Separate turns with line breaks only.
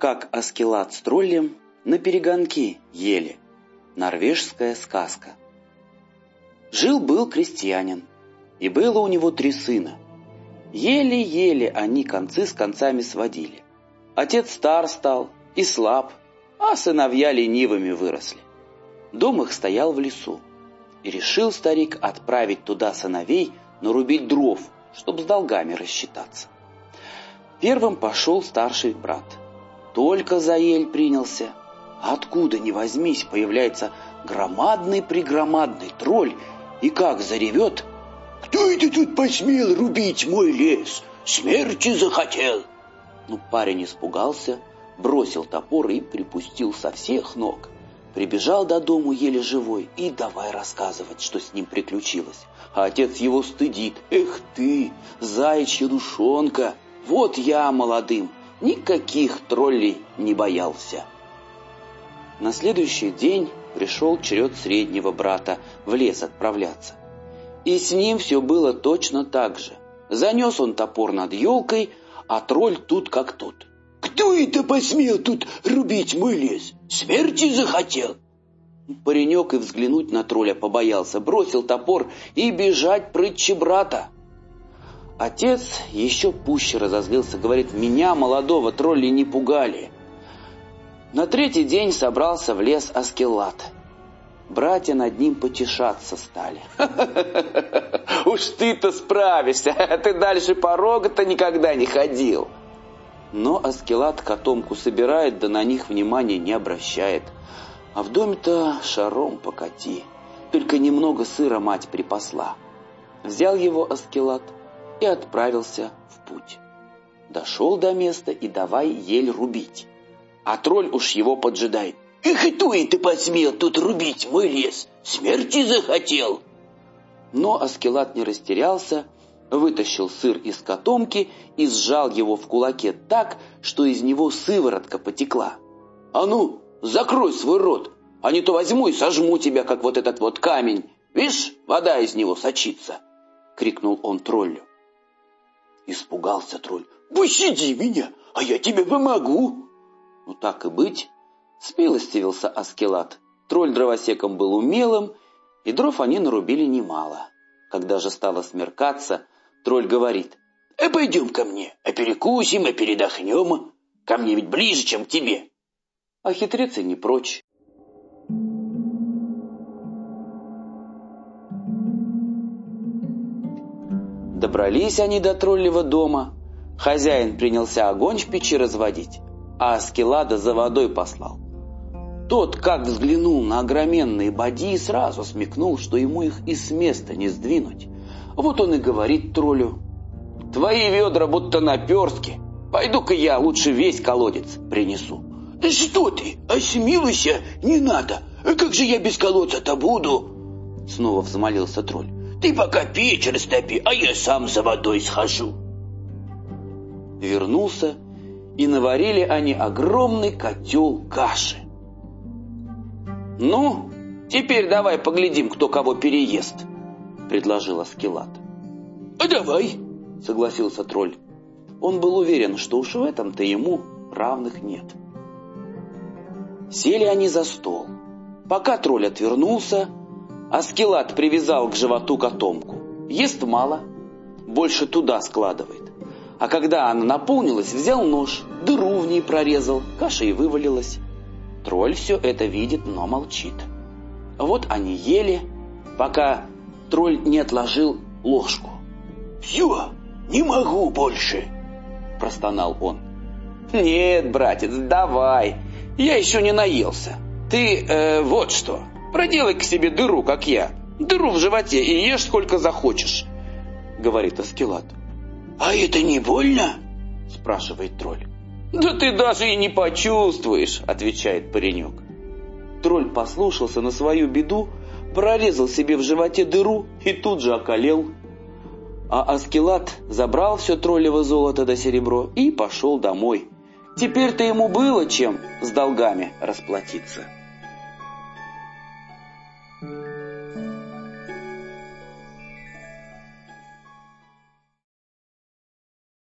Как Аскелад с троллем на перегонки ели. Норвежская сказка. Жил-был крестьянин, и было у него 3 сына. Еле-еле они концы с концами сводили. Отец стар стал и слаб, а сыновья ленивыми выросли. Дом их стоял в лесу, и решил старик отправить туда сыновей нарубить дров, чтоб с долгами рассчитаться. Первым пошел старший брат. Только за ель принялся, а откуда ни возьмись появляется громадный-прегромадный тролль, и как заревет: «Кто это тут посмел рубить мой лес? Смерти захотел!» Ну, парень испугался, бросил топор и припустил со всех ног. Прибежал до дому еле живой и давай рассказывать, что с ним приключилось. А отец его стыдит: «Эх ты, заячья душонка, вот я молодым никаких троллей не боялся». На следующий день пришел черед среднего брата в лес отправляться. И с ним все было точно так же. Занес он топор над елкой, а тролль тут как тут: «Кто это посмел тут рубить мой лес? Смерти захотел?» Паренек и взглянуть на тролля побоялся, бросил топор и бежать прытче брата. Отец еще пуще разозлился, говорит: «Меня, молодого, тролли не пугали». На 3-й день собрался в лес Аскелад. Братья над ним потешаться стали. «Уж ты-то справишься, а ты дальше порога-то никогда не ходил». Но Аскелад котомку собирает, да на них внимания не обращает. А в доме-то шаром покати. Только немного сыра мать припасла. Взял его Аскелад и отправился в путь. Дошел до места и давай ель рубить. А тролль уж его поджидает: «Эх, и кто это посмел тут рубить мой лес? Смерти захотел!» Но Аскелад не растерялся, вытащил сыр из котомки и сжал его в кулаке так, что из него сыворотка потекла. «А ну, закрой свой рот, а не то возьму и сожму тебя, как вот этот вот камень. Видишь, вода из него сочится!» — крикнул он троллю. Испугался тролль: «Пощади меня, а я тебе помогу!» Ну так и быть, смилостивился Аскелад. Тролль дровосеком был умелым, и дров они нарубили немало. Когда же стало смеркаться, тролль говорит: «Пойдем ко мне, перекусим, передохнем. Ко мне ведь ближе, чем к тебе». А хитрец и не прочь. Добрались они до троллевого дома. Хозяин принялся огонь в печи разводить, а Аскелада за водой послал. Тот, как взглянул на огроменные бадьи, сразу смекнул, что ему их и с места не сдвинуть. Вот он и говорит троллю: «Твои ведра будто наперстки. Пойду-ка я лучше весь колодец принесу». «Да что ты, осмелуйся, не надо. Как же я без колодца-то буду?» Снова взмолился тролль. «Ты пока печь растопи, а я сам за водой схожу». Вернулся, и наварили они огромный котел каши. «Ну, теперь давай поглядим, кто кого переест», — предложил Аскелад. «А давай», — согласился тролль. Он был уверен, что уж в этом-то ему равных нет. Сели они за стол. Пока тролль отвернулся, Аскелад привязал к животу котомку. Ест мало, больше туда складывает. А когда она наполнилась, взял нож, дыру в ней прорезал, каша и вывалилась. Тролль все это видит, но молчит. Вот они ели, пока тролль не отложил ложку. «Все, не могу больше», — простонал он. «Нет, братец, давай, я еще не наелся. Ты вот что, проделай к себе дыру, как я, дыру в животе, и ешь сколько захочешь», — говорит Аскелад. «А это не больно?» — спрашивает тролль. «Да ты даже и не почувствуешь», — отвечает паренек. Тролль послушался на свою беду, прорезал себе в животе дыру и тут же околел. А Аскелад забрал все троллево золото да серебро и пошел домой. Теперь-то ему было чем с долгами расплатиться.